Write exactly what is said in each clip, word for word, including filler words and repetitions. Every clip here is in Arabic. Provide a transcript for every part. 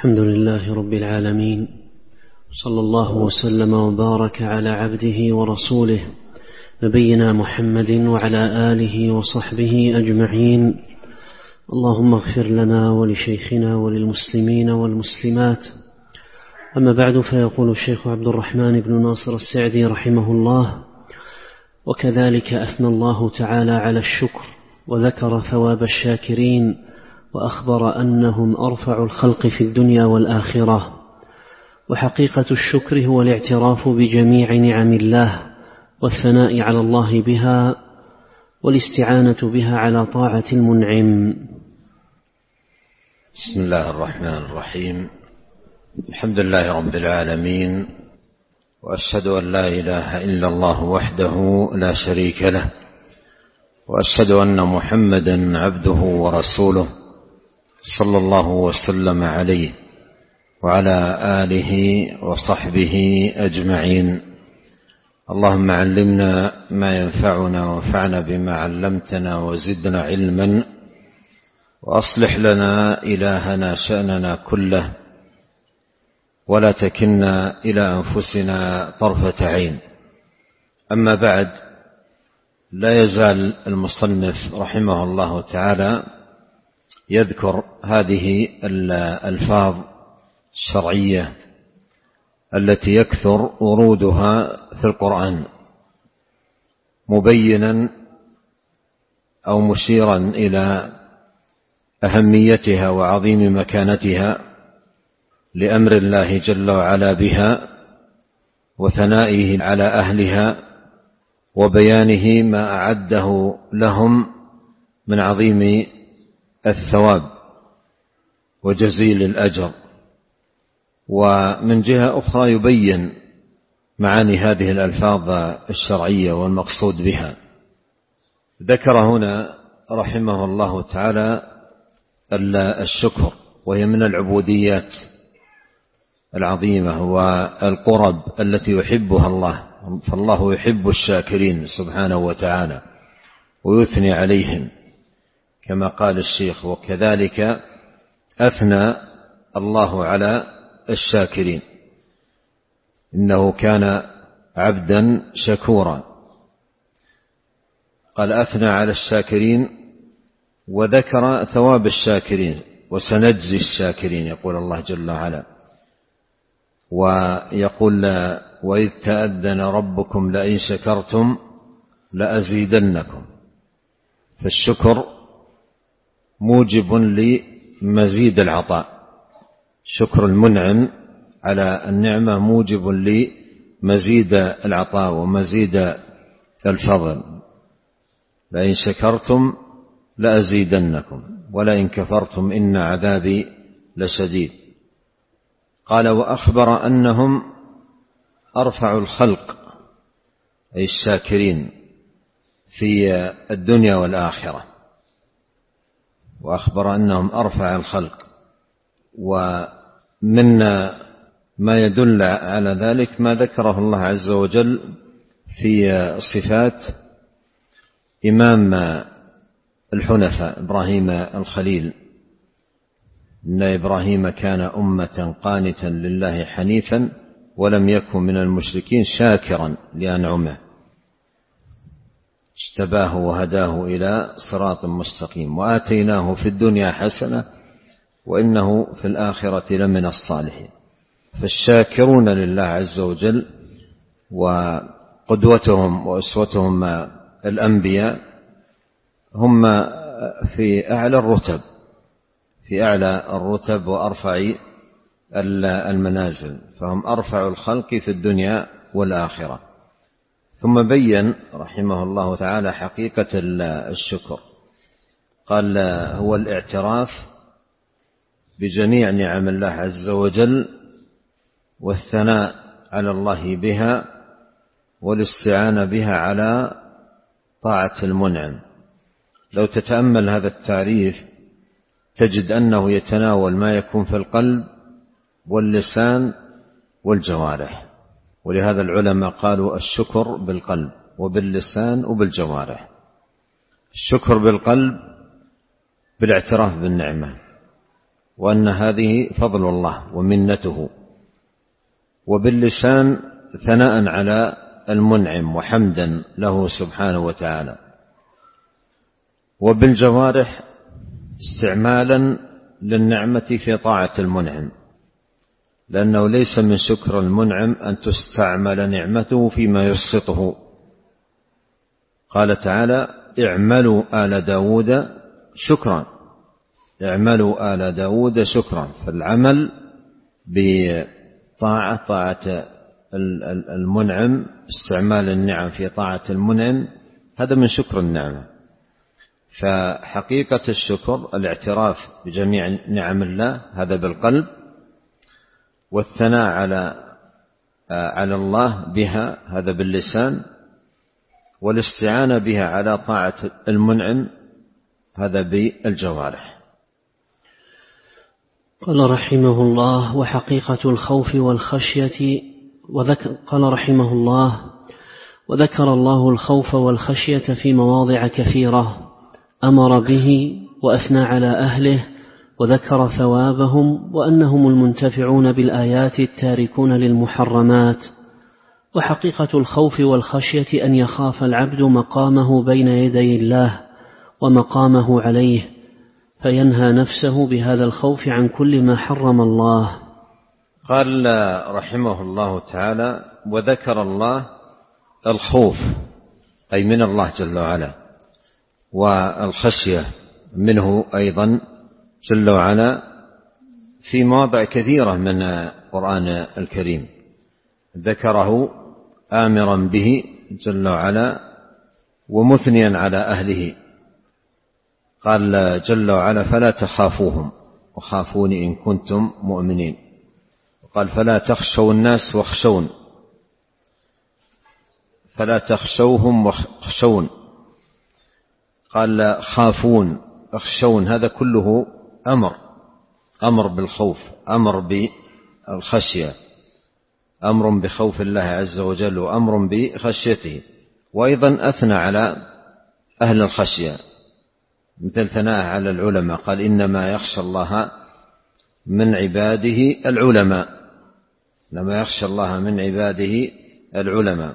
الحمد لله رب العالمين، صلى الله وسلم وبارك على عبده ورسوله نبينا محمد وعلى آله وصحبه أجمعين. اللهم اغفر لنا ولشيخنا وللمسلمين والمسلمات. أما بعد، فيقول الشيخ عبد الرحمن بن ناصر السعدي رحمه الله: وكذلك أثنى الله تعالى على الشكر وذكر ثواب الشاكرين، وأخبر أنهم أرفع الخلق في الدنيا والآخرة. وحقيقة الشكر هو الاعتراف بجميع نعم الله والثناء على الله بها والاستعانة بها على طاعة المنعم. بسم الله الرحمن الرحيم. الحمد لله رب العالمين، وأشهد أن لا إله إلا الله وحده لا شريك له، وأشهد أن محمدا عبده ورسوله صلى الله وسلم عليه وعلى آله وصحبه أجمعين. اللهم علمنا ما ينفعنا وانفعنا بما علمتنا وزدنا علما، وأصلح لنا إلهنا شأننا كله، ولا تكلنا إلى أنفسنا طرفة عين. أما بعد، لا يزال المصنف رحمه الله تعالى يذكر هذه الألفاظ الشرعية التي يكثر ورودها في القرآن، مبينا أو مشيرا إلى أهميتها وعظيم مكانتها لأمر الله جل وعلا بها، وثنائه على أهلها، وبيانه ما أعده لهم من عظيم الثواب وجزيل الأجر. ومن جهة أخرى يبين معاني هذه الألفاظ الشرعية والمقصود بها. ذكر هنا رحمه الله تعالى الشكر، وهي من العبوديات العظيمة والقرب التي يحبها الله، فالله يحب الشاكرين سبحانه وتعالى ويثني عليهم، كما قال الشيخ: وكذلك أثنى الله على الشاكرين، إنه كان عبدا شكورا. قال أثنى على الشاكرين، وذكر ثواب الشاكرين: وسنجزي الشاكرين، يقول الله جل وعلا. ويقول: وإذ تأذن ربكم لئن شكرتم لأزيدنكم. فالشكر موجب لمزيد العطاء، شكر المنعم على النعمة موجب لمزيد العطاء ومزيد الفضل. لئن شكرتم لأزيدنكم ولئن كفرتم إن عذابي لشديد. قال: وأخبر أنهم أرفع الخلق، أي الشاكرين، في الدنيا والآخرة. وأخبر أنهم أرفع الخلق، ومن ما يدل على ذلك ما ذكره الله عز وجل في صفات إمام الحنفاء إبراهيم الخليل: إن إبراهيم كان أمة قانتا لله حنيفا ولم يكن من المشركين شاكرا لأنعمه، اجتباه وهداه إلى صراط مستقيم، وآتيناه في الدنيا حسنة وإنه في الآخرة لمن الصالحين. فالشاكرون لله عز وجل وقدوتهم وأسوتهم الأنبياء هم في أعلى الرتب في أعلى الرتب وأرفع المنازل، فهم أرفع الخلق في الدنيا والآخرة. ثم بين رحمه الله تعالى حقيقة الشكر. قال: هو الاعتراف بجميع نعم الله عز وجل، والثناء على الله بها، والاستعانة بها على طاعة المنعم. لو تتأمل هذا التعريف تجد أنه يتناول ما يكون في القلب واللسان والجوارح، ولهذا العلماء قالوا الشكر بالقلب وباللسان وبالجوارح. الشكر بالقلب بالاعتراف بالنعمة، وأن هذه فضل الله ومنته، وباللسان ثناء على المنعم وحمدا له سبحانه وتعالى، وبالجوارح استعمالا للنعمة في طاعة المنعم، لأنه ليس من شكر المنعم أن تستعمل نعمته فيما يسخطه. قال تعالى: اعملوا آل داود شكرا، اعملوا آل داود شكرا. فالعمل بطاعة طاعة المنعم، استعمال النعم في طاعة المنعم، هذا من شكر النعمة. فحقيقة الشكر الاعتراف بجميع نعم الله، هذا بالقلب، والثناء على على الله بها، هذا باللسان، والاستعانة بها على طاعة المنعم، هذا بالجوارح. قال رحمه الله: وحقيقة الخوف والخشية وذكر قال رحمه الله: وذكر الله الخوف والخشية في مواضع كثيرة، أمر به وأثنى على أهله، وذكر ثوابهم وأنهم المنتفعون بالآيات التاركون للمحرمات. وحقيقة الخوف والخشية أن يخاف العبد مقامه بين يدي الله ومقامه عليه، فينهى نفسه بهذا الخوف عن كل ما حرم الله. قال رحمه الله تعالى: وذكر الله الخوف أي من الله جل وعلا، والخشية منه أيضا جل وعلا في مواضع كثيرة من القرآن الكريم، ذكره آمرا به جل وعلا ومثنيا على أهله. قال جل وعلا: فلا تخافوهم وخافوني إن كنتم مؤمنين. قال: فلا تخشوا الناس واخشون، فلا تخشوهم واخشون. قال: خافون اخشون، هذا كله أمر، أمر بالخوف، أمر بالخشية، أمر بخوف الله عز وجل وأمر بخشيته. وأيضا أثنى على أهل الخشية، مثل ثناء على العلماء، قال: إنما يخشى الله من عباده العلماء، إنما يخشى الله من عباده العلماء.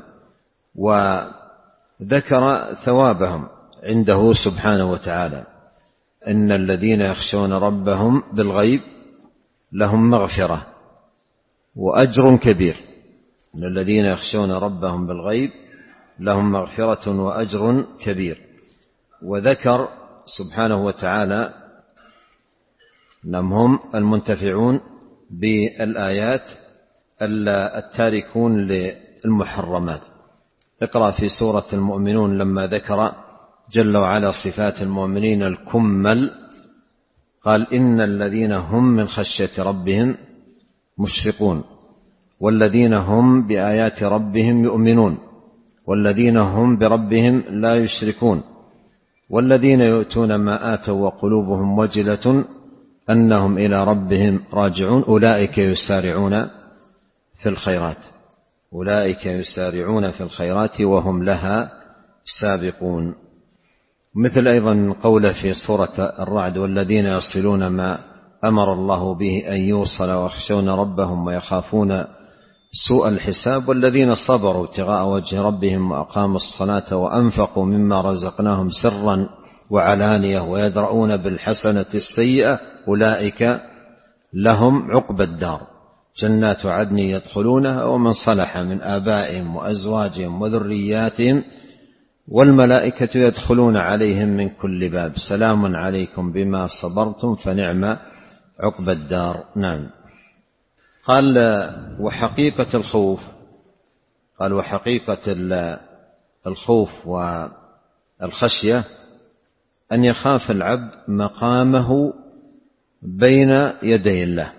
وذكر ثوابهم عنده سبحانه وتعالى: إن الذين يخشون ربهم بالغيب لهم مغفرة وأجر كبير. إن الذين يخشون ربهم بالغيب لهم مغفرة وأجر كبير. وذكر سبحانه وتعالى أنهم هم المنتفعون بالآيات التاركون للمحرمات. اقرأ في سورة المؤمنون لما ذكر جل وعلا صفات المؤمنين الكمل، قال: إن الذين هم من خشية ربهم مشفقون، والذين هم بآيات ربهم يؤمنون، والذين هم بربهم لا يشركون، والذين يؤتون ما آتوا وقلوبهم وجلة أنهم إلى ربهم راجعون، أولئك يسارعون في الخيرات، أولئك يسارعون في الخيرات وهم لها سابقون. مثل أيضا قوله في سورة الرعد: والذين يصلون ما أمر الله به أن يوصل ويخشون ربهم ويخافون سوء الحساب، والذين صبروا ابتغاء وجه ربهم وأقاموا الصلاة وأنفقوا مما رزقناهم سرا وعلانية ويدرؤون بالحسنة السيئة أولئك لهم عقبى الدار جنات عدن يدخلونها ومن صلح من آبائهم وأزواجهم وذرياتهم والملائكة يدخلون عليهم من كل باب سلام عليكم بما صبرتم فنعم عقبى الدار. نعم. قال: وحقيقة الخوف، قال: وحقيقة الخوف والخشية أن يخاف العبد مقامه بين يدي الله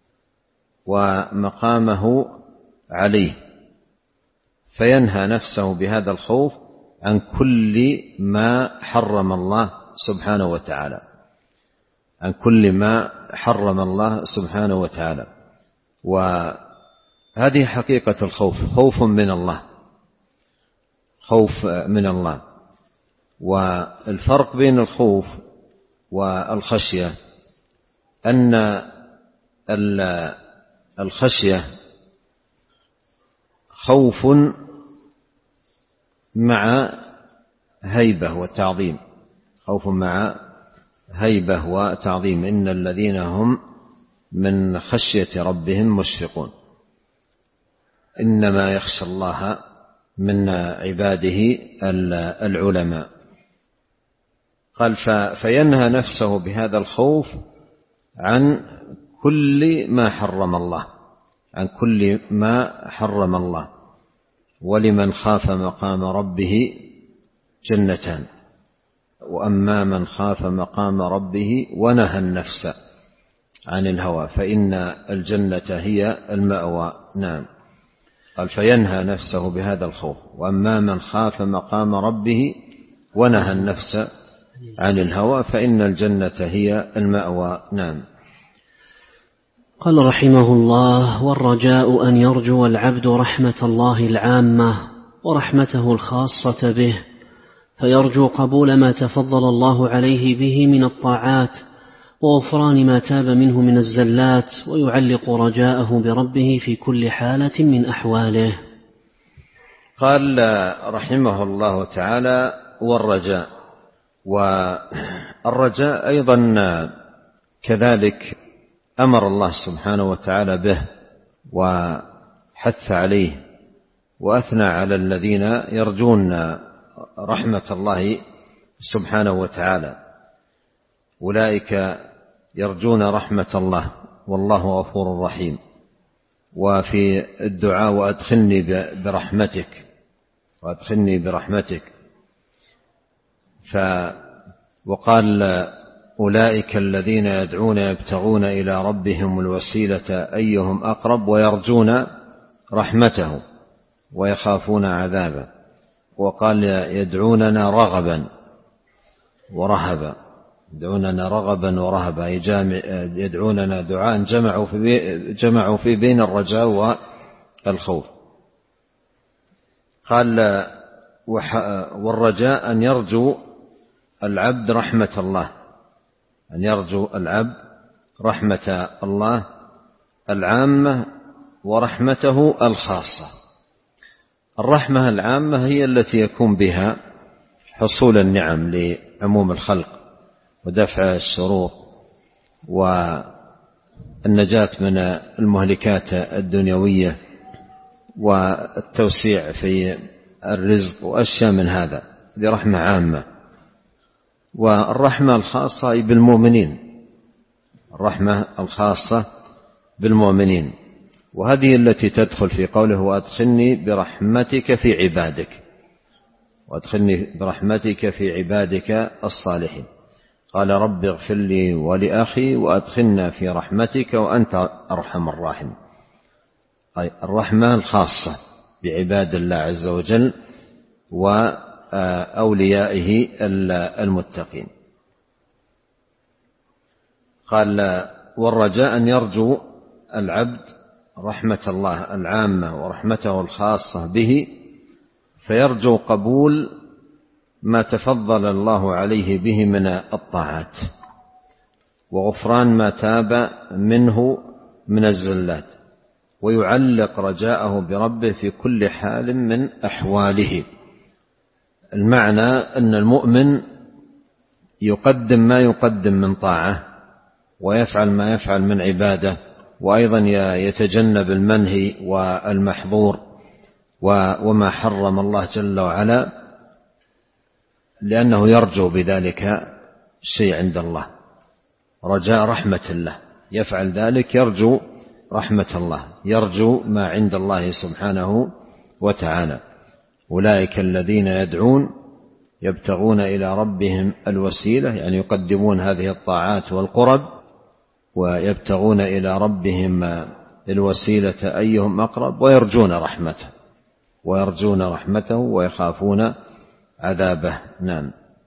ومقامه عليه، فينهى نفسه بهذا الخوف عن كل ما حرم الله سبحانه وتعالى، عن كل ما حرم الله سبحانه وتعالى. وهذه حقيقة الخوف، خوف من الله، خوف من الله. والفرق بين الخوف والخشية أن الخشية خوف مع هيبة وتعظيم، خوف مع هيبة وتعظيم. إن الذين هم من خشية ربهم مشفقون. إنما يخشى الله من عباده العلماء. قال فينهى نفسه بهذا الخوف عن كل ما حرم الله، عن كل ما حرم الله. ولمن خاف مقام ربه جنتان، وأما من خاف مقام ربه ونهى النفس عن الهوى فإن الجنة هي المأوى. نعم. قال فينهى نفسه بهذا الخوف. وأما من خاف مقام ربه ونهى النفس عن الهوى فإن الجنة هي المأوى. نعم. قال رحمه الله: والرجاء أن يرجو العبد رحمة الله العامة ورحمته الخاصة به، فيرجو قبول ما تفضل الله عليه به من الطاعات وغفران ما تاب منه من الزلات، ويعلق رجاءه بربه في كل حالة من أحواله. قال رحمه الله تعالى: والرجاء. والرجاء أيضا كذلك أمر الله سبحانه وتعالى به وحث عليه، وأثنى على الذين يرجون رحمة الله سبحانه وتعالى. أولئك يرجون رحمة الله والله غفور رحيم. وفي الدعاء: وأدخلني برحمتك وأدخلني برحمتك. ف وقال: أولئك الذين يدعون يبتغون إلى ربهم الوسيلة أيهم أقرب ويرجون رحمته ويخافون عذابه. وقال: يدعوننا رغبا ورهبا، يدعوننا رغبا ورهبا، يدعوننا دعاء جمعوا في جمعوا في بين الرجاء والخوف. قال: والرجاء أن يرجو العبد رحمة الله، أن يرجو العبد رحمة الله العامة ورحمته الخاصة. الرحمة العامة هي التي يكون بها حصول النعم لعموم الخلق ودفع الشرور والنجاة من المهلكات الدنيوية والتوسيع في الرزق وأشياء من هذا. هذه رحمة عامة. والرحمة الخاصة بالمؤمنين، الرحمة الخاصة بالمؤمنين، وهذه التي تدخل في قوله: وأدخلني برحمتك في عبادك، وأدخلني برحمتك في عبادك الصالحين. قال: رب اغفر لي ولأخي وأدخلنا في رحمتك وأنت أرحم الراحمين. أي الرحمة الخاصة بعباد الله عز وجل وأوليائه المتقين. قال: والرجاء أن يرجو العبد رحمة الله العامة ورحمته الخاصة به، فيرجو قبول ما تفضل الله عليه به من الطاعات وغفران ما تاب منه من الزلات، ويعلق رجاءه بربه في كل حال من أحواله. المعنى أن المؤمن يقدم ما يقدم من طاعة ويفعل ما يفعل من عبادة، وأيضا يتجنب المنهي والمحظور وما حرم الله جل وعلا، لأنه يرجو بذلك شيء عند الله، رجاء رحمة الله. يفعل ذلك يرجو رحمة الله، يرجو ما عند الله سبحانه وتعالى. أولئك الذين يدعون يبتغون إلى ربهم الوسيلة، يعني يقدمون هذه الطاعات والقرب ويبتغون إلى ربهم الوسيلة أيهم أقرب، ويرجون رحمته ويرجون رحمته ويخافون عذابه. نعم.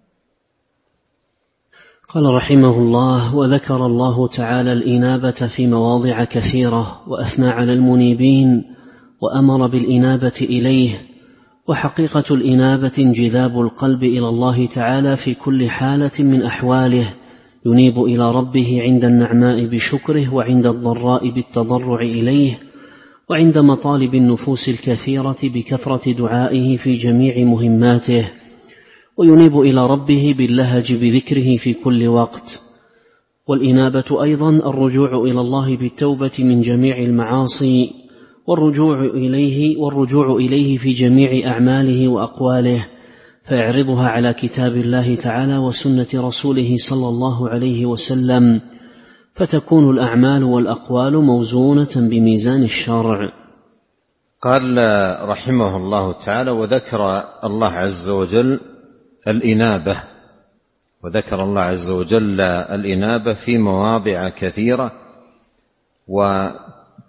قال رحمه الله: وذكر الله تعالى الإنابة في مواضع كثيرة، وأثنى على المنيبين وأمر بالإنابة إليه. وحقيقة الإنابة انجذاب القلب إلى الله تعالى في كل حالة من أحواله، ينيب إلى ربه عند النعماء بشكره، وعند الضراء بالتضرع إليه، وعند مطالب النفوس الكثيرة بكثرة دعائه في جميع مهماته، وينيب إلى ربه باللهج بذكره في كل وقت. والإنابة أيضا الرجوع إلى الله بالتوبة من جميع المعاصي، والرجوع إليه, والرجوع إليه في جميع أعماله وأقواله، فيعرضها على كتاب الله تعالى وسنة رسوله صلى الله عليه وسلم، فتكون الأعمال والأقوال موزونة بميزان الشرع. قال رحمه الله تعالى: وذكر الله عز وجل الإنابة وذكر الله عز وجل الإنابة في مواضع كثيرة، وأثنى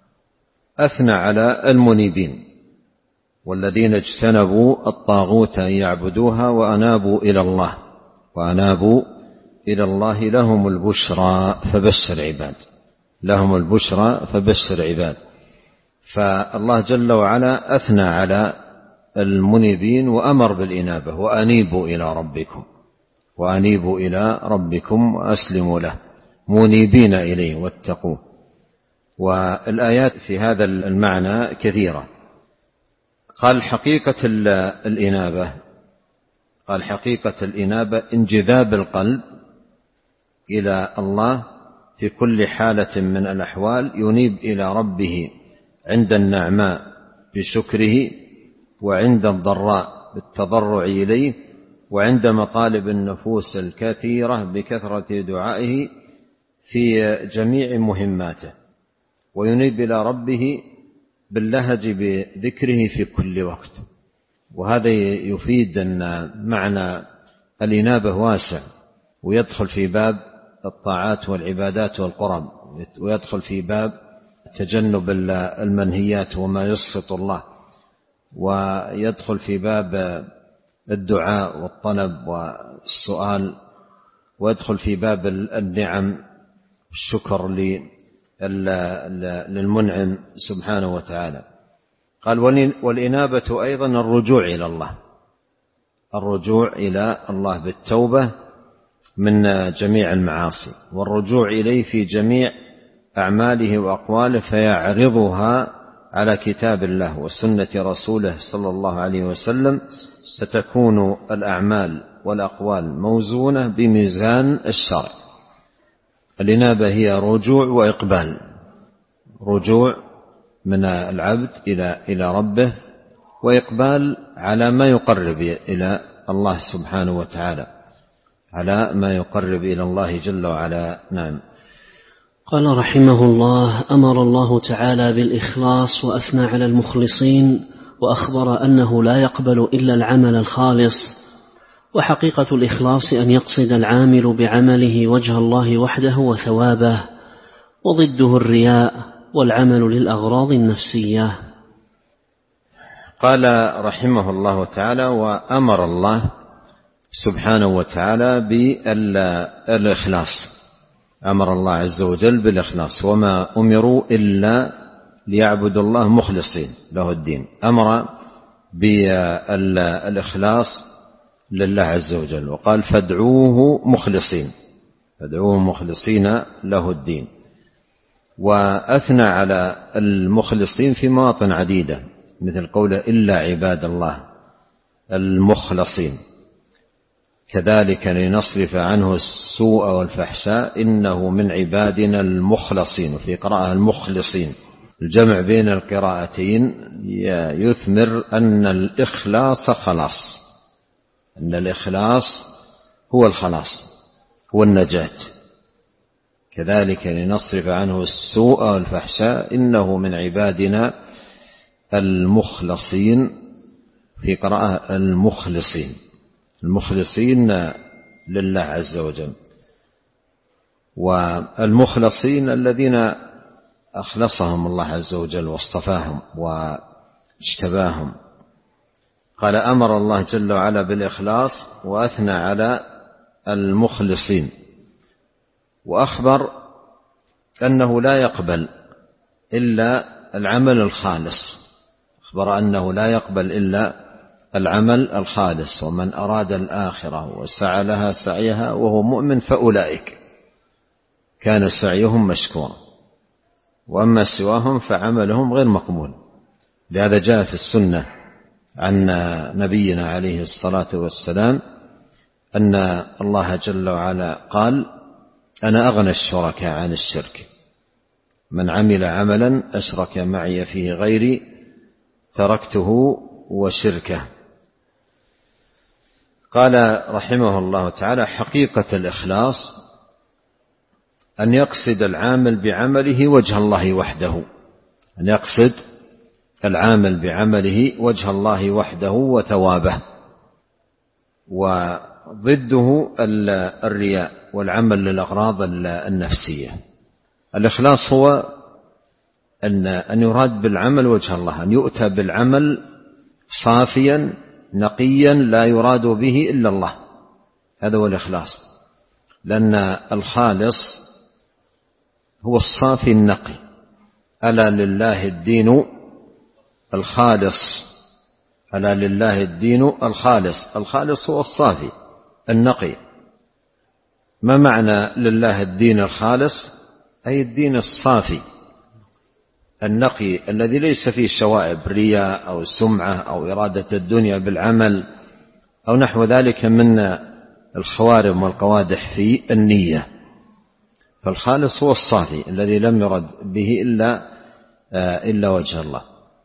على المنيبين والذين اجتنبوا الطاغوت أن يعبدوها وأنابوا إلى الله وأنابوا إلى الله لهم البشرى فبشر عباد لهم البشرى فبشر عباد. فالله جل وعلا أثنى على المنيبين وأمر بالإنابة: وأنيبوا إلى ربكم وأنيبوا إلى ربكم وأسلموا له منيبين إليه واتقوه. والآيات في هذا المعنى كثيرة. قال حقيقة الإنابة قال حقيقة الإنابة انجذاب القلب إلى الله في كل حالة من الأحوال، ينيب إلى ربه عند النعماء بشكره، وعند الضراء بالتضرع إليه، وعند مطالب النفوس الكثيرة بكثرة دعائه في جميع مهماته، وينيب إلى ربه باللهج بذكره في كل وقت. وهذا يفيد أن معنى الإنابة واسع، ويدخل في باب الطاعات والعبادات والقرب، ويدخل في باب تجنب المنهيات وما يسخط الله، ويدخل في باب الدعاء والطلب والسؤال، ويدخل في باب النعم الشكر للمنعم سبحانه وتعالى. قال والإنابة أيضا الرجوع إلى الله الرجوع إلى الله بالتوبة من جميع المعاصي، والرجوع إليه في جميع أعماله وأقواله، فيعرضها على كتاب الله وسنة رسوله صلى الله عليه وسلم، فتكون الأعمال والأقوال موزونة بميزان الشرع. الإنابة هي رجوع وإقبال، رجوع من العبد إلى إلى ربه، وإقبال على ما يقرب إلى الله سبحانه وتعالى، على ما يقرب إلى الله جل وعلا. نعم. قال رحمه الله: أمر الله تعالى بالإخلاص وأثنى على المخلصين، وأخبر أنه لا يقبل إلا العمل الخالص. وحقيقة الإخلاص أن يقصد العامل بعمله وجه الله وحده وثوابه، وضده الرياء والعمل للأغراض النفسية. قال رحمه الله تعالى: وأمر الله سبحانه وتعالى بالإخلاص، أمر الله عز وجل بالإخلاص، وما أمروا إلا ليعبدوا الله مخلصين له الدين. أمر بالإخلاص لله عز وجل، وقال: فادعوه مخلصين فادعوه مخلصين له الدين. وأثنى على المخلصين في مواطن عديدة، مثل قوله: إلا عباد الله المخلصين. كذلك لنصرف عنه السوء والفحشاء إنه من عبادنا المخلصين، وفي قراءة المخلصين. الجمع بين القراءتين يثمر أن الإخلاص خلاص أن الإخلاص هو الخلاص، هو النجاة. كذلك لنصرف عنه السوء والفحشاء إنه من عبادنا المخلصين، في قراءة المخلصين، المخلصين لله عز وجل. والمخلصين الذين أخلصهم الله عز وجل واصطفاهم واجتباهم. قال: أمر الله جل وعلا بالإخلاص وأثنى على المخلصين، وأخبر أنه لا يقبل إلا العمل الخالص أخبر أنه لا يقبل إلا العمل الخالص. ومن أراد الآخرة وسعى لها سعيها وهو مؤمن فأولئك كان سعيهم مشكورا، وأما سواهم فعملهم غير مقبول. لهذا جاء في السنة عن نبينا عليه الصلاة والسلام أن الله جل وعلا قال: أنا أغنى الشركاء عن الشرك، من عمل عملا أشرك معي فيه غيري تركته وشركه. قال رحمه الله تعالى: حقيقة الإخلاص أن يقصد العامل بعمله وجه الله وحده، أن يقصد العامل بعمله وجه الله وحده وثوابه، وضده الرياء والعمل للأغراض النفسية. الإخلاص هو أن يراد بالعمل وجه الله، أن يؤتى بالعمل صافيا نقيا لا يراد به إلا الله، هذا هو الإخلاص. لأن الخالص هو الصافي النقي. ألا لله الدين الخالص، ألا لله الدين الخالص. الخالص هو الصافي النقي. ما معنى لله الدين الخالص؟ أي الدين الصافي النقي الذي ليس فيه شوائب رياء أو سمعة أو إرادة الدنيا بالعمل أو نحو ذلك من الخوارم والقوادح في النية. فالخالص هو الصافي الذي لم يرد به إلا إلا وجه الله.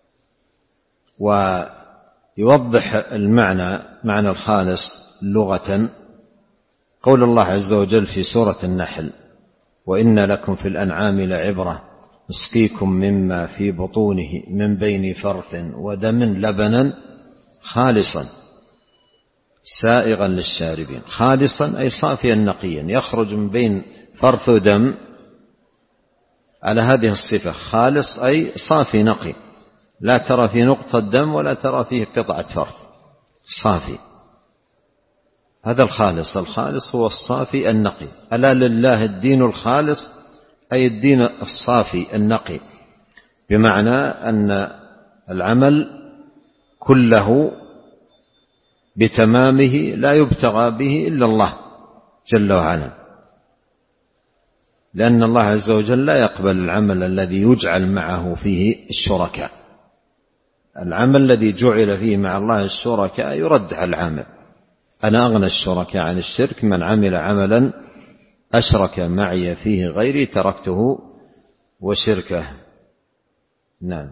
ويوضح المعنى معنى الخالص لغة قول الله عز وجل في سورة النحل: وإن لكم في الأنعام لعبرة نسقيكم مما في بطونه من بين فرث ودم لبنا خالصا سائغا للشاربين. خالصا أي صافيا نقيا، يخرج من بين فرث ودم على هذه الصفة. خالص أي صافي نقي، لا ترى فيه نقطة دم ولا ترى فيه قطعة فرث، صافي. هذا الخالص. الخالص هو الصافي النقي. ألا لله الدين الخالص أي الدين الصافي النقي، بمعنى أن العمل كله بتمامه لا يبتغى به إلا الله جل وعلا، لأن الله عز وجل لا يقبل العمل الذي يجعل معه فيه الشركاء. العمل الذي جعل فيه مع الله الشركاء يرد على العامل. أنا أغنى الشركاء عن الشرك، من عمل عملا أشرك معي فيه غيري تركته وشركه. نعم.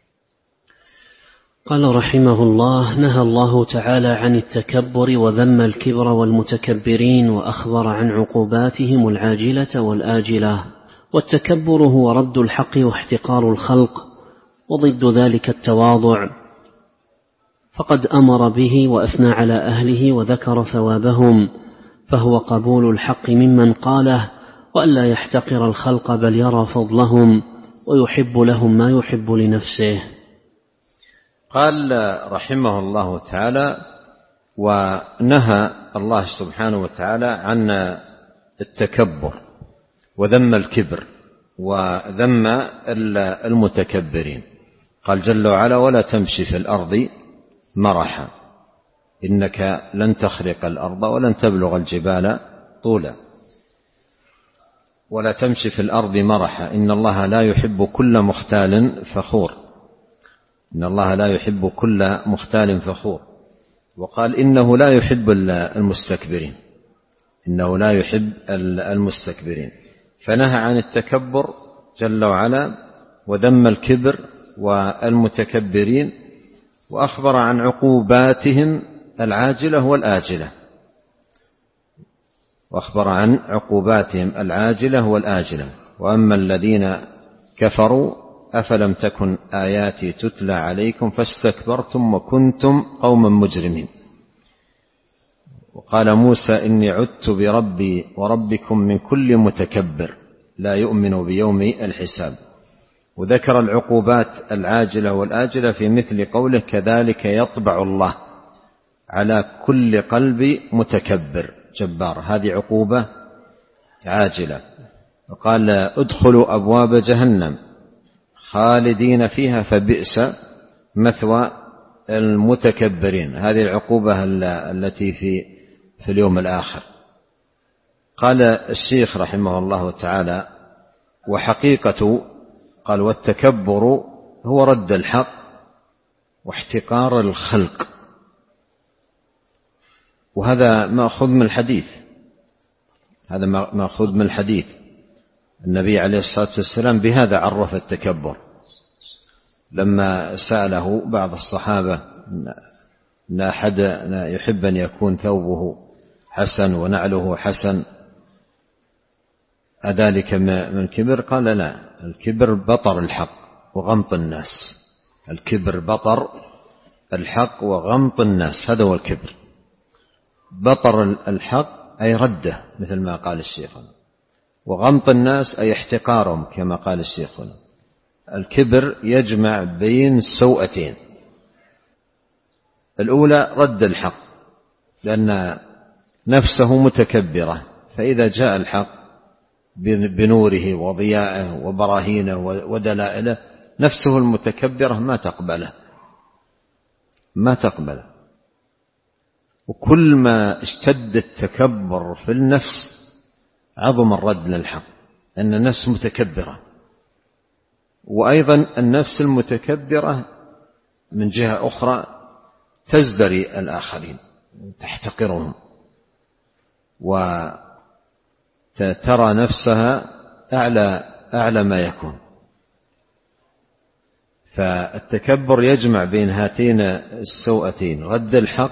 قال رحمه الله: نهى الله تعالى عن التكبر وذم الكبر والمتكبرين، وأخبر عن عقوباتهم العاجلة والآجلة. والتكبر هو رد الحق واحتقار الخلق، وضد ذلك التواضع، فقد أمر به وأثنى على أهله وذكر ثوابهم، فهو قبول الحق ممن قاله، وألا يحتقر الخلق بل يرى فضلهم ويحب لهم ما يحب لنفسه. قال رحمه الله تعالى: ونهى الله سبحانه وتعالى عن التكبر وذم الكبر وذم المتكبرين. قال جل وعلا: ولا تمشي في الأرض مرحا إنك لن تخرق الأرض ولن تبلغ الجبال طولا. ولا تمشي في الأرض مرحا إن الله لا يحب كل مختال فخور. إن الله لا يحب كل مختال فخور. وقال: إنه لا يحب المستكبرين. إنه لا يحب المستكبرين. فنهى عن التكبر جل وعلا وذم الكبر والمتكبرين، وأخبر عن عقوباتهم العاجلة والآجلة. وأخبر عن عقوباتهم العاجلة والآجلة. وأما الذين كفروا أفلم تكن آياتي تتلى عليكم فاستكبرتم وكنتم قوما مجرمين. وقال موسى: إني عدت بربي وربكم من كل متكبر لا يؤمن بيوم الحساب. وذكر العقوبات العاجلة والآجلة في مثل قوله: كذلك يطبع الله على كل قلب متكبر جبار. هذه عقوبة عاجلة. وقال: ادخلوا أبواب جهنم خالدين فيها فبئس مثوى المتكبرين. هذه العقوبة التي في في اليوم الآخر. قال الشيخ رحمه الله تعالى: وحقيقة، قال: والتكبر هو رد الحق واحتقار الخلق. وهذا مأخوذ من الحديث، هذا مأخوذ من الحديث. النبي عليه الصلاة والسلام بهذا عرف التكبر لما سأله بعض الصحابة أن أحد يحب أن يكون ثوبه حسن ونعله حسن، أذلك من الكبر؟ قال: لا، الكبر بطر الحق وغمط الناس. الكبر بطر الحق وغمط الناس، هذا هو الكبر. بطر الحق أي رده مثل ما قال الشيخ، وغمط الناس أي احتقارهم كما قال الشيخ. الكبر يجمع بين سوءتين: الأولى رد الحق، لأن نفسه متكبرة، فإذا جاء الحق بنوره وضيائه وبراهينه ودلائله نفسه المتكبرة ما تقبله ما تقبله وكل ما اشتد التكبر في النفس عظم الرد للحق، أن النفس متكبرة. وأيضا النفس المتكبرة من جهة أخرى تزدري الآخرين، تحتقرهم، وترى نفسها أعلى أعلى ما يكون. فالتكبر يجمع بين هاتين السوءتين: رد الحق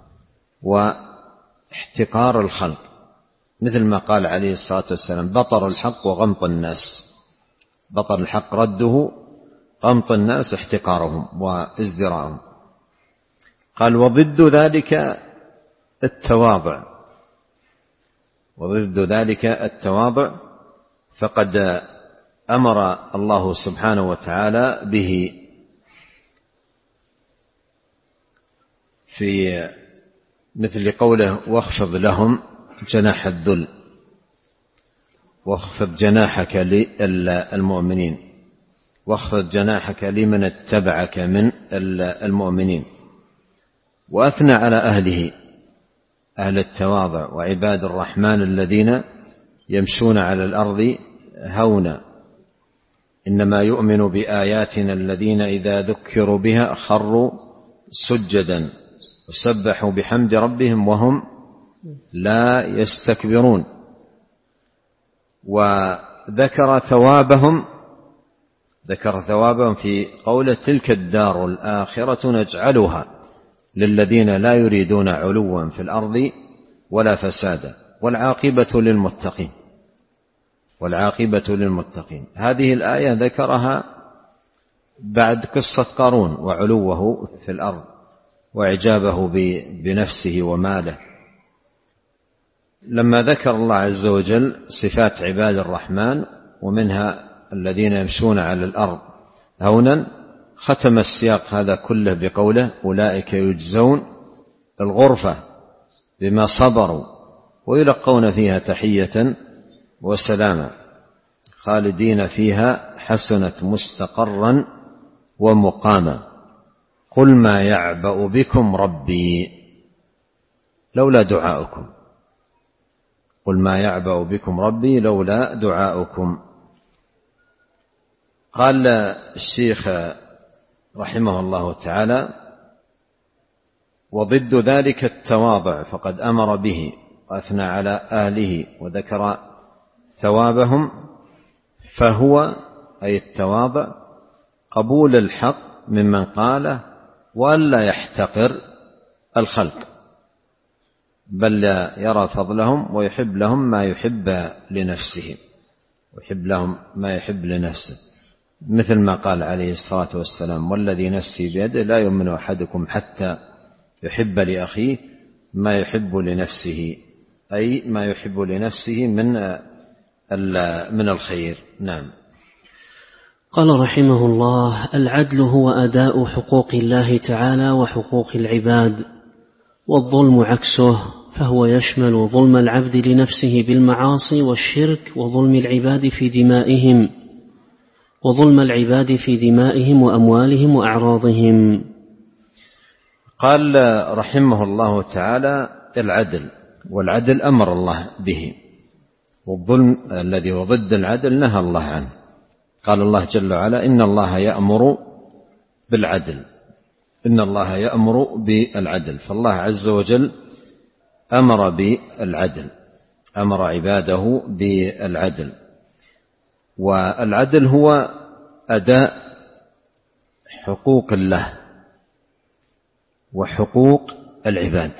واحتقار الخلق، مثل ما قال عليه الصلاة والسلام: بطر الحق وغمط الناس. بطر الحق رده، غمط الناس احتقارهم وازدراءهم. قال: وضد ذلك التواضع. وضد ذلك التواضع، فقد أمر الله سبحانه وتعالى به في مثل قوله: واخفض لهم جناح الذل، واخفض جناحك للمؤمنين، واخفض جناحك لمن اتبعك من المؤمنين. وأثنى على أهله، أهل التواضع وعباد الرحمن الذين يمشون على الأرض هونا، إنما يؤمن بآياتنا الذين إذا ذكروا بها خروا سجدا وسبحوا بحمد ربهم وهم لا يستكبرون. وذكر ثوابهم ذكر ثوابهم في قوله: تلك الدار الآخرة نجعلها للذين لا يريدون علوا في الأرض ولا فسادا والعاقبة للمتقين. والعاقبة للمتقين. هذه الآية ذكرها بعد قصة قارون وعلوه في الأرض وإعجابه بنفسه وماله. لما ذكر الله عز وجل صفات عباد الرحمن ومنها الذين يمشون على الأرض هونا، ختم السياق هذا كله بقوله: أولئك يجزون الغرفة بما صبروا ويلقون فيها تحية وسلاما خالدين فيها حسنت مستقرا ومقاما قل ما يعبأ بكم ربي لولا دعاؤكم قل ما يعبأ بكم ربي لولا دعاؤكم. قال الشيخ رحمه الله تعالى: وضد ذلك التواضع، فقد أمر به وأثنى على أهله وذكر ثوابهم. فهو أي التواضع قبول الحق ممن قاله وألا يحتقر الخلق، بل يرى فضلهم ويحب لهم ما يحب لنفسه ويحب لهم ما يحب لنفسه، مثل ما قال عليه الصلاة والسلام: والذي نفسي بيده لا يؤمن أحدكم حتى يحب لأخيه ما يحب لنفسه، أي ما يحب لنفسه من من الخير. نعم. قال رحمه الله: العدل هو أداء حقوق الله تعالى وحقوق العباد، والظلم عكسه، فهو يشمل ظلم العبد لنفسه بالمعاصي والشرك، وظلم العباد في دمائهم وظلم العباد في دمائهم وأموالهم وأعراضهم. قال رحمه الله تعالى: العدل، والعدل أمر الله به والظلم الذي هو ضد العدل نهى الله عنه. قال الله جل وعلا: إن الله يأمر بالعدل، إن الله يأمر بالعدل. فالله عز وجل أمر بالعدل، أمر عباده بالعدل. والعدل هو أداء حقوق الله وحقوق العباد،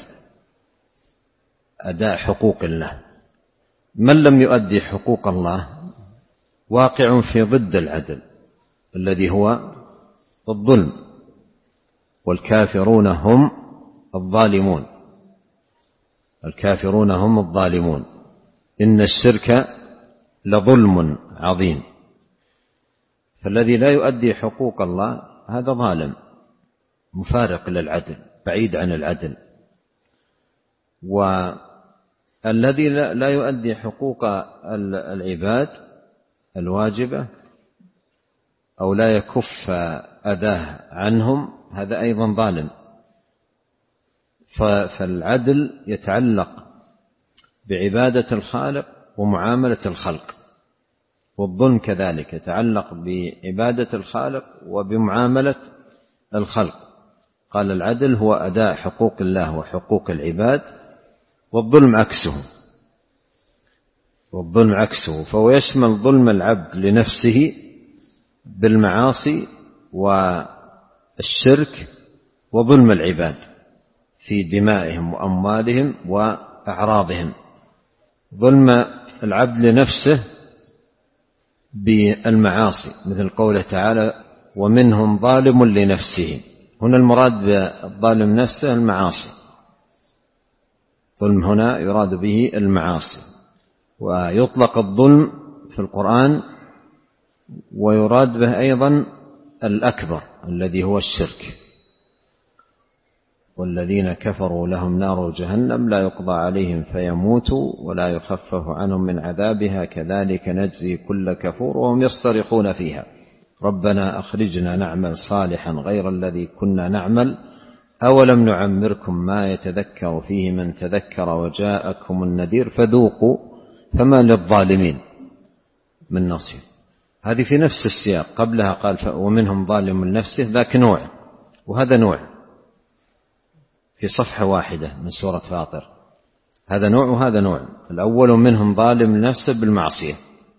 أداء حقوق الله. من لم يؤدي حقوق الله واقع في ضد العدل الذي هو الظلم، والكافرون هم الظالمون، الكافرون هم الظالمون. إن الشرك لظلم عظيم. فالذي لا يؤدي حقوق الله هذا ظالم مفارق للعدل، بعيد عن العدل. والذي لا يؤدي حقوق العباد الواجبة أو لا يكف أذاه عنهم هذا أيضا ظالم. فالعدل يتعلق بعبادة الخالق ومعاملة الخلق، والظلم كذلك يتعلق بعبادة الخالق وبمعاملة الخلق. قال: العدل هو أداء حقوق الله وحقوق العباد، والظلم عكسه، والظلم عكسه. فهو يشمل ظلم العبد لنفسه بالمعاصي والشرك، وظلم العباد في دمائهم وأموالهم وأعراضهم. ظلم العبد لنفسه بالمعاصي، مثل قوله تعالى: ومنهم ظالم لنفسه. هنا المراد بالظالم نفسه المعاصي، ظلم هنا يراد به المعاصي. ويطلق الظلم في القرآن ويراد به أيضا الأكبر الذي هو الشرك. والذين كفروا لهم نار جهنم لا يقضى عليهم فيموتوا ولا يخفف عنهم من عذابها كذلك نجزي كل كفور وهم يصطرخون فيها ربنا أخرجنا نعمل صالحا غير الذي كنا نعمل أولم نعمركم ما يتذكر فيه من تذكر وجاءكم النذير فذوقوا فما للظالمين من نصير. هذه في نفس السياق، قبلها قال ومنهم ظالم لنفسه، ذاك نوع وهذا نوع في صفحة واحدة من سورة فاطر. هذا نوع وهذا نوع. الأول منهم ظالم لنفسه بالمعصية،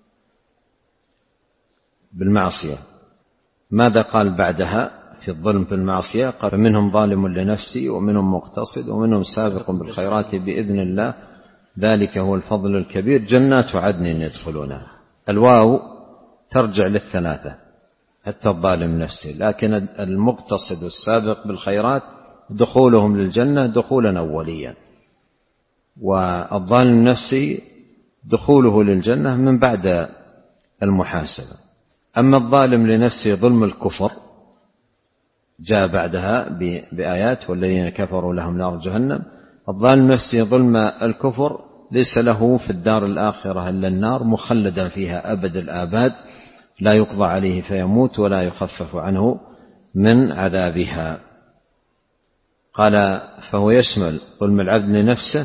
بالمعصية. ماذا قال بعدها في الظلم بالمعصية؟ قال منهم ظالم لنفسه ومنهم مقتصد ومنهم سابق بالخيرات بإذن الله ذلك هو الفضل الكبير جنات عدن يدخلونها. الواو ترجع للثلاثة حتى الظالم نفسه، لكن المقتصد والسابق بالخيرات دخولهم للجنة دخولا أوليا، والظالم نفسه دخوله للجنة من بعد المحاسبة. أما الظالم لنفسه ظلم الكفر جاء بعدها بآيات والذين كفروا لهم نار جهنم. الظالم نفسه ظلم الكفر ليس له في الدار الآخرة إلا النار مخلدا فيها أبد الآباد لا يقضى عليه فيموت ولا يخفف عنه من عذابها. قال فهو يشمل ظلم العبد لنفسه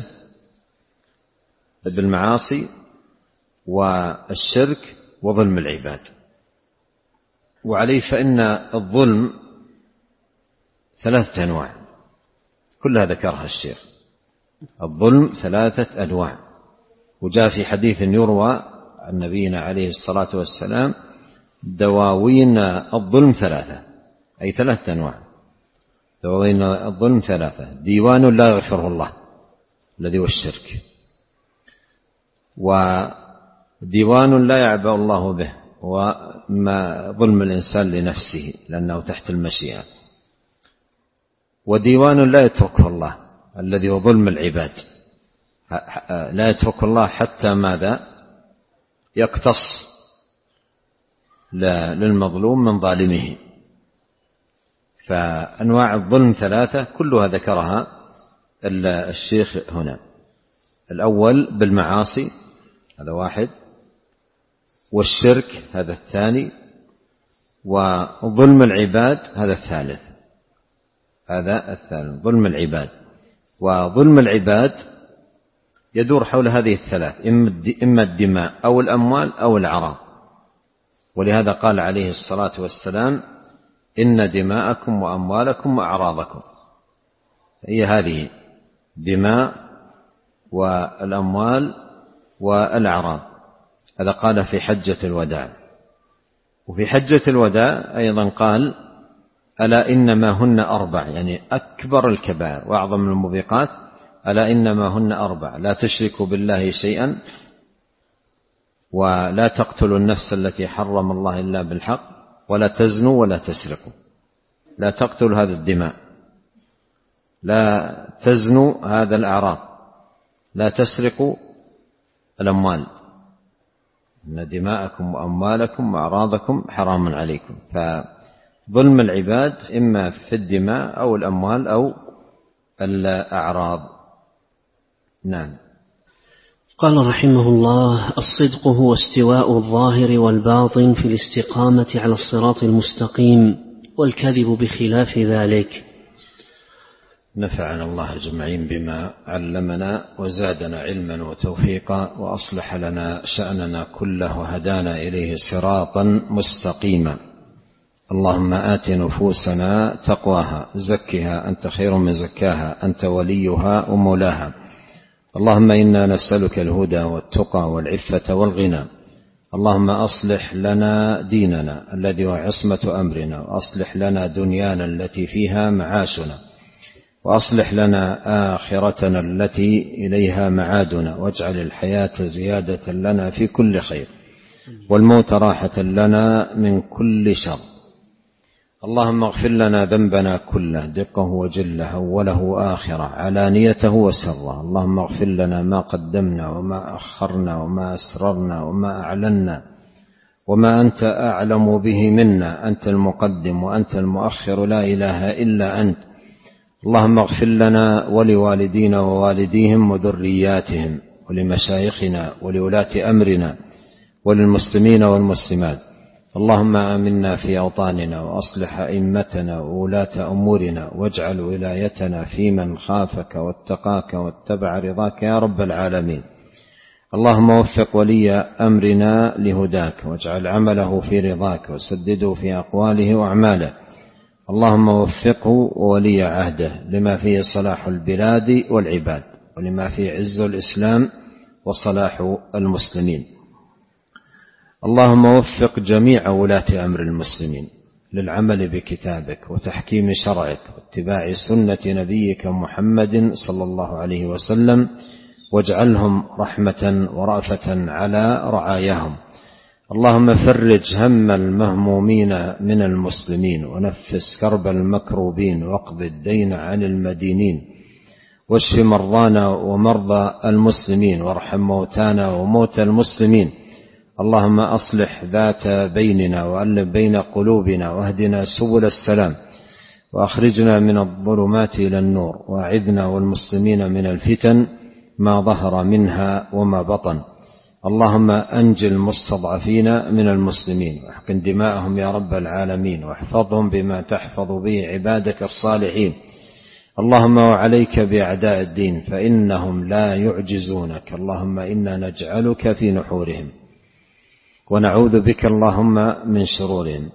بالمعاصي والشرك وظلم العباد. وعليه فإن الظلم ثلاثة أنواع كلها ذكرها الشيخ. الظلم ثلاثة أنواع، وجاء في حديث يروى عن نبينا عليه الصلاة والسلام دواوين الظلم ثلاثة، أي ثلاثة أنواع. دواوين الظلم ظلم ديوان لا يغفره الله الذي هو الشرك، وديوان لا يعبأ الله به وما ظلم الإنسان لنفسه لأنه تحت المشيئة، وديوان لا يتركه الله الذي هو ظلم العباد، لا يترك الله حتى ماذا يقتص للمظلوم من ظالمه. فأنواع الظلم ثلاثة كلها ذكرها الشيخ هنا. الأول بالمعاصي هذا واحد، والشرك هذا الثاني، وظلم العباد هذا الثالث. هذا الثالث ظلم العباد. وظلم العباد يدور حول هذه الثلاث، إما الدماء أو الأموال أو الأعراض. ولهذا قال عليه الصلاة والسلام: إن دماءكم وأموالكم وأعراضكم. هي هذه دماء والأموال والأعراض. هذا قال في حجة الوداع. وفي حجة الوداع أيضا قال: ألا إنما هن أربع، يعني أكبر الكبائر وأعظم الموبقات. ألا إنما هن أربع: لا تشركوا بالله شيئا، ولا تقتلوا النفس التي حرم الله إلا بالحق، ولا تزنوا، ولا تسرقوا. لا تقتلوا هذا الدماء، لا تزنوا هذا الأعراض، لا تسرقوا الأموال. إن دماءكم وأموالكم وأعراضكم حرام عليكم. فظلم العباد إما في الدماء أو الأموال أو الأعراض. نعم. قال رحمه الله: الصدق هو استواء الظاهر والباطن في الاستقامة على الصراط المستقيم، والكذب بخلاف ذلك. نفعنا الله أجمعين بما علمنا وزادنا علما وتوفيقا، وأصلح لنا شأننا كله وهدانا إليه صراطا مستقيما. اللهم آت نفوسنا تقواها، زكها أنت خير من زكاها، أنت وليها ومولاها. اللهم إنا نسألك الهدى والتقى والعفة والغنى. اللهم أصلح لنا ديننا الذي هو عصمة أمرنا، وأصلح لنا دنيانا التي فيها معاشنا، وأصلح لنا آخرتنا التي إليها معادنا، واجعل الحياة زيادة لنا في كل خير، والموت راحة لنا من كل شر. اللهم اغفر لنا ذنبنا كله، دقه وجله، أوله وآخره، علانيته وسره. اللهم اغفر لنا ما قدمنا وما أخرنا وما أسررنا وما أعلنا وما أنت أعلم به منا. أنت المقدم وأنت المؤخر، لا إله إلا أنت. اللهم اغفر لنا ولوالدينا ووالديهم وذرياتهم، ولمشايخنا ولولاة أمرنا، وللمسلمين والمسلمات. اللهم آمنا في أوطاننا، وأصلح أئمتنا وولاة أمورنا، واجعل ولايتنا في من خافك واتقاك واتبع رضاك يا رب العالمين. اللهم وفق ولي أمرنا لهداك، واجعل عمله في رضاك، وسدده في أقواله وأعماله. اللهم وفقه وولي عهده لما فيه صلاح البلاد والعباد، ولما فيه عز الإسلام وصلاح المسلمين. اللهم وفق جميع ولاة أمر المسلمين للعمل بكتابك وتحكيم شرعك واتباع سنة نبيك محمد صلى الله عليه وسلم، واجعلهم رحمة ورأفة على رعاياهم. اللهم فرج هم المهمومين من المسلمين، ونفس كرب المكروبين، واقض الدين عن المدينين، واشف مرضانا ومرضى المسلمين، وارحم موتانا وموتى المسلمين. اللهم أصلح ذات بيننا، وألف بين قلوبنا، واهدنا سبل السلام، وأخرجنا من الظلمات إلى النور، وأعذنا والمسلمين من الفتن ما ظهر منها وما بطن. اللهم أنج المستضعفين من المسلمين، واحقن دماءهم يا رب العالمين، واحفظهم بما تحفظ به عبادك الصالحين. اللهم وعليك بأعداء الدين، فإنهم لا يعجزونك. اللهم إنا نجعلك في نحورهم، ونعوذ بك اللهم من شرورهم.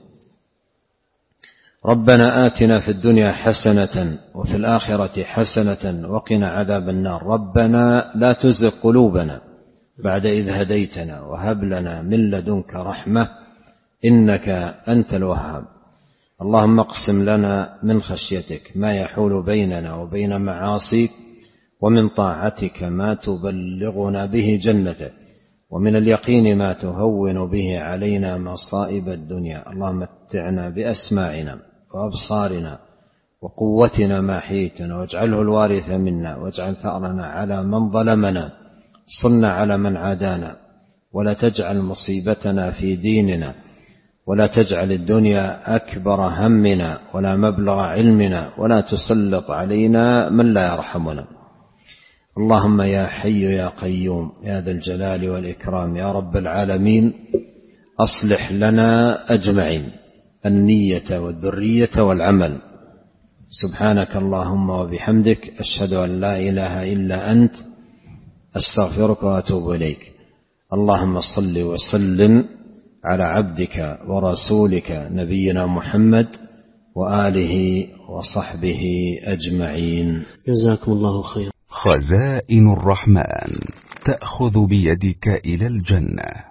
ربنا آتنا في الدنيا حسنة وفي الآخرة حسنة وقنا عذاب النار. ربنا لا تزغ قلوبنا بعد إذ هديتنا، وهب لنا من لدنك رحمة إنك أنت الوهاب. اللهم اقسم لنا من خشيتك ما يحول بيننا وبين معاصيك، ومن طاعتك ما تبلغنا به جنتك، ومن اليقين ما تهون به علينا مصائب الدنيا. اللهم متعنا بأسماعنا وأبصارنا وقوتنا ما حييتنا، واجعله الوارث منا، واجعل ثأرنا على من ظلمنا، صلنا على من عادانا، ولا تجعل مصيبتنا في ديننا، ولا تجعل الدنيا أكبر همنا ولا مبلغ علمنا، ولا تسلط علينا من لا يرحمنا. اللهم يا حي يا قيوم يا ذا الجلال والإكرام يا رب العالمين، أصلح لنا أجمعين النية والذرية والعمل. سبحانك اللهم وبحمدك، أشهد أن لا إله إلا أنت، أستغفرك وأتوب إليك. اللهم صل وسلم على عبدك ورسولك نبينا محمد وآله وصحبه أجمعين. جزاكم الله خيرا. خزائن الرحمن تأخذ بيدك إلى الجنة.